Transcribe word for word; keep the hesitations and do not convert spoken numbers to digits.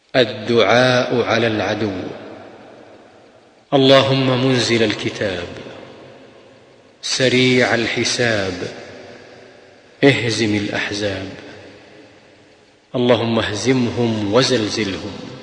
الدعاء على العدو. اللهم منزل الكتاب سريع الحساب اهزم الأحزاب. اللهم اهزمهم وزلزلهم.